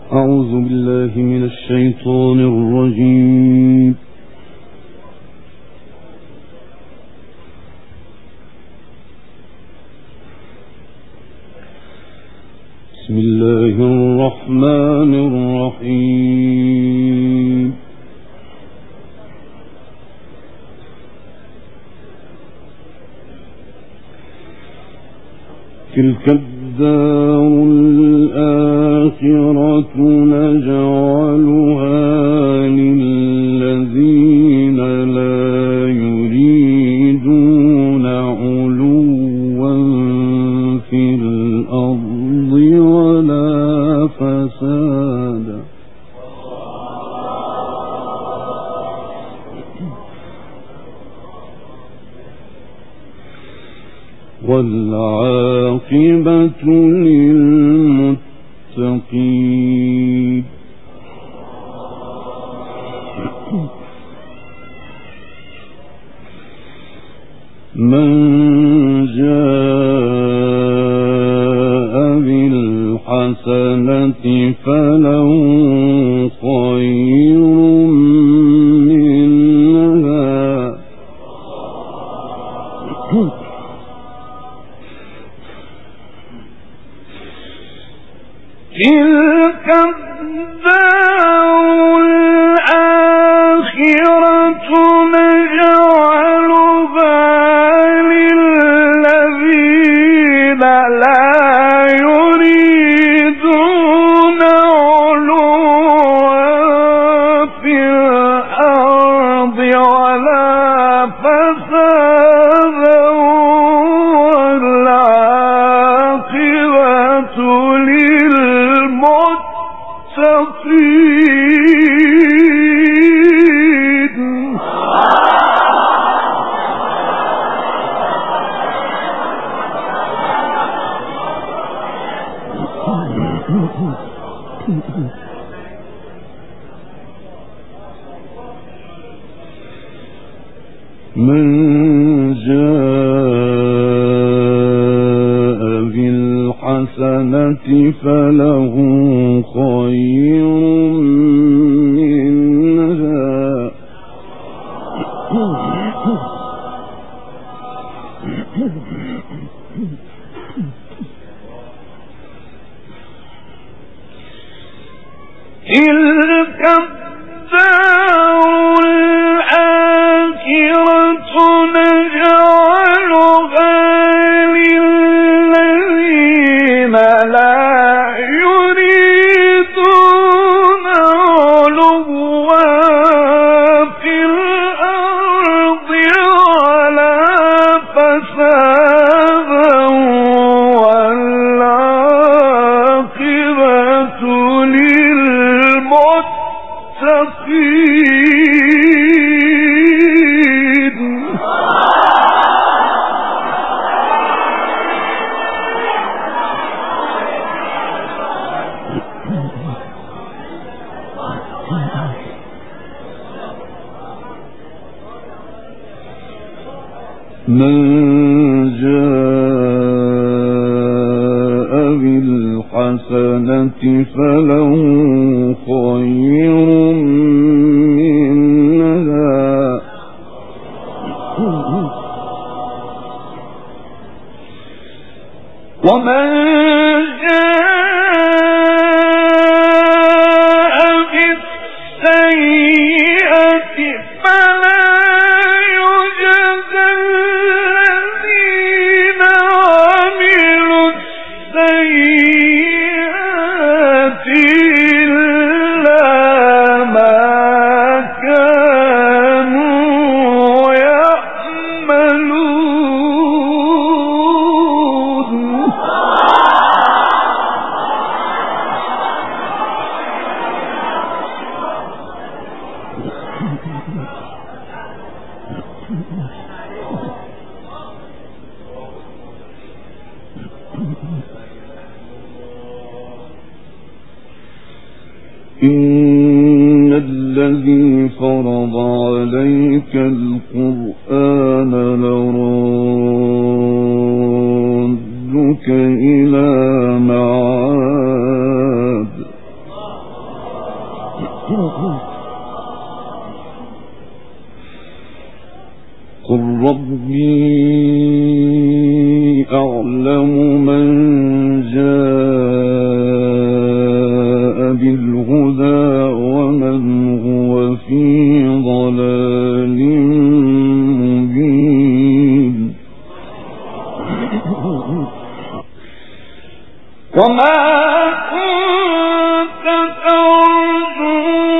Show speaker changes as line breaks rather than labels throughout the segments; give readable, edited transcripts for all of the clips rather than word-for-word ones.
أعوذ بالله من الشيطان الرجيم. بسم الله الرحمن الرحيم. تلك الدار الآخرة نجعلها للذين لا يريدون علوا في الأرض ولا فسادا والعاقبة للمتقين. من جاء بالحسنة فله خير منها تلك الدار الآخرة نجعلها للذين لا يريدون علوا في الأرض ولا فسادا والعاقبة من جاء بالحسنة فله خير منها تلك الدار الآخرة نجعلها للذين لا يريدون علوا في الأرض ولا فسادا والعاقبة للمتقين. من جاء بالحسنة فله خير منها ومن جاء بالسيئة فلا يجزى الذين عملوا السيئات إلا ما كانوا يعملون. إن الذي فرض عليك القرآن لرادك إلى معاد قل ربي أعلم من جاء بالهدى ومن هو في ضلال مبين وما كنت ترجو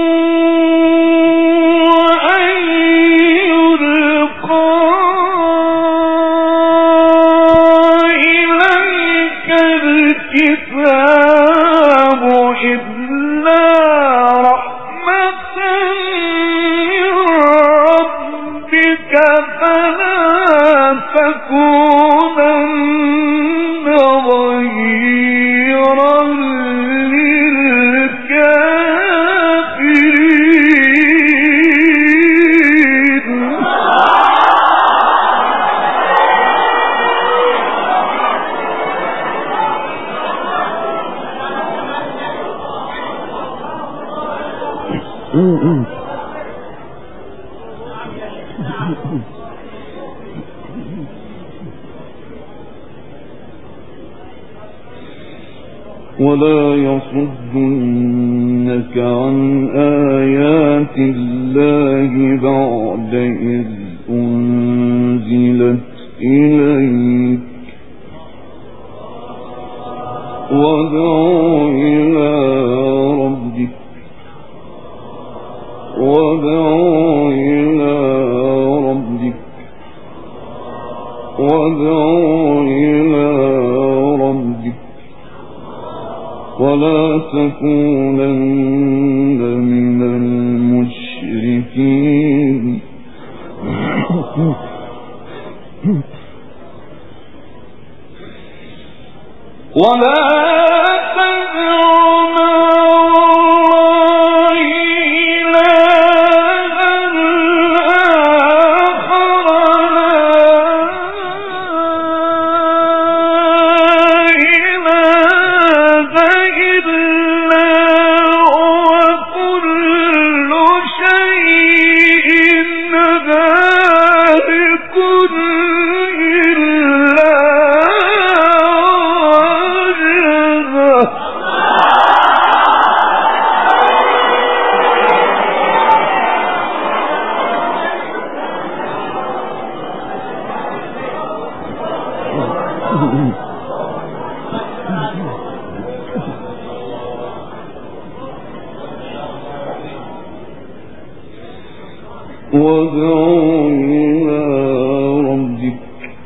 أن يلقى إليك الكتاب إلا رحمة من ربك فلا تكونن ظهيرا للكافرين ولا يصدنك عن آيات الله بعد إذ أنزلت إليك وادع إلى ربك ولا تكونن من المشركين ولا تدع مع الله إلها آخر لا إله إلا هو كل شيء هالك إلا وجهه وادع إلى ربك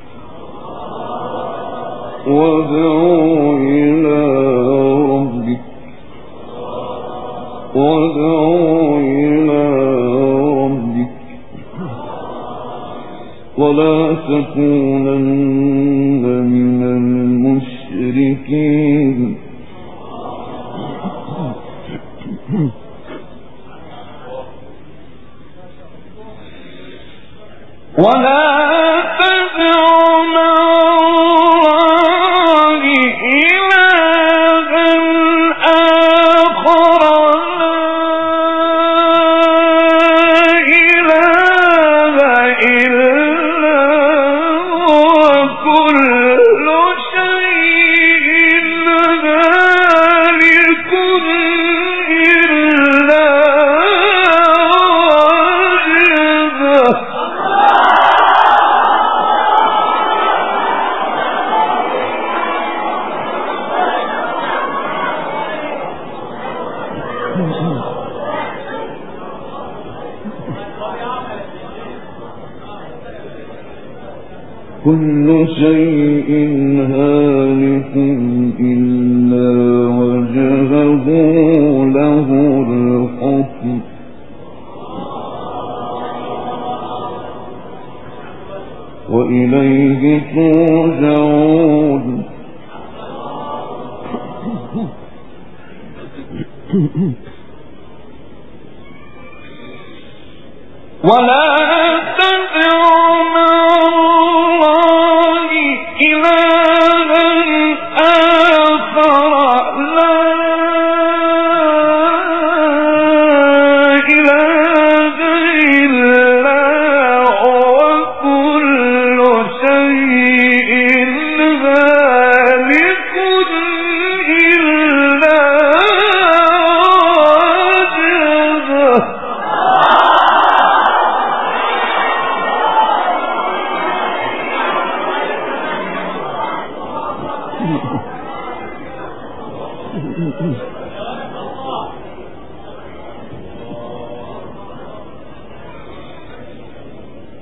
ولا تكونن من المشركين ولا تدع مع الله إلها آخر لا إله إلا هو كل شيء هالك إلا وجهه كل شيء هالك إلا وجهه له الحكم وإليه ترجعون ولا تدع مع الله إلها آخر لا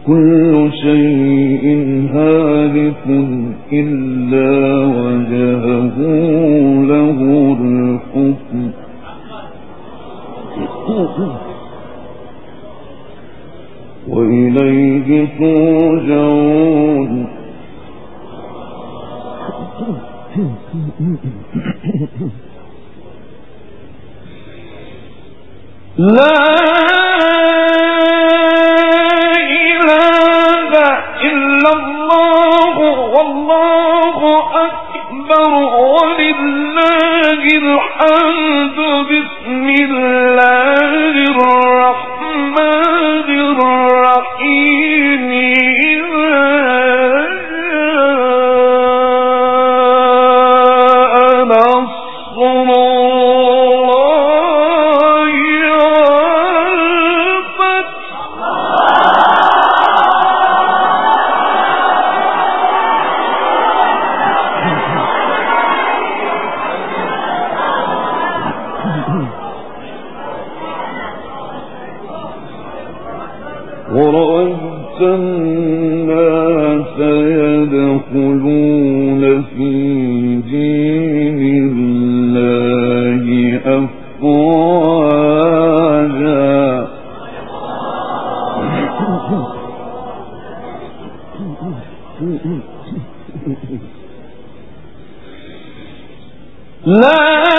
كل شيء هالك إلا وجهه له الحكم وإليه ترجعون لا إله إلا الله والله أكبر ولله الحمد بسم الله الرحمن الرحيم ورأيت الناس يدخلون في دين الله أفواجا لا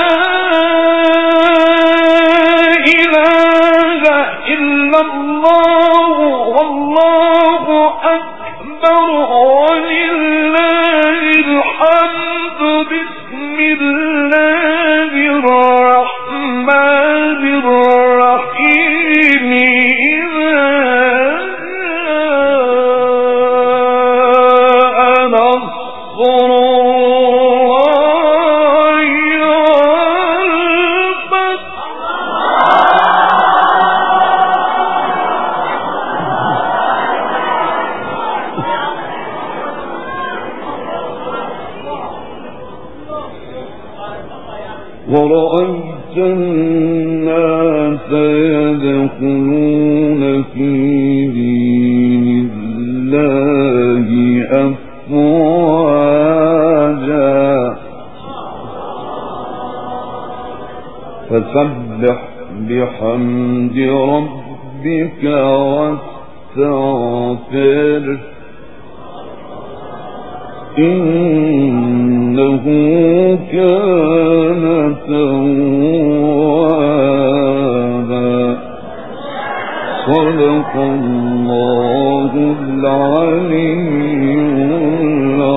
إله إلا الله والله أكبر ولله الحمد بسم الله الرحمن الرحيم ورأيت الناس يدخلون في دين الله أفواجا فسبح بحمد ربك واستغفره إنه كان توابا صدق الله العلي العظيم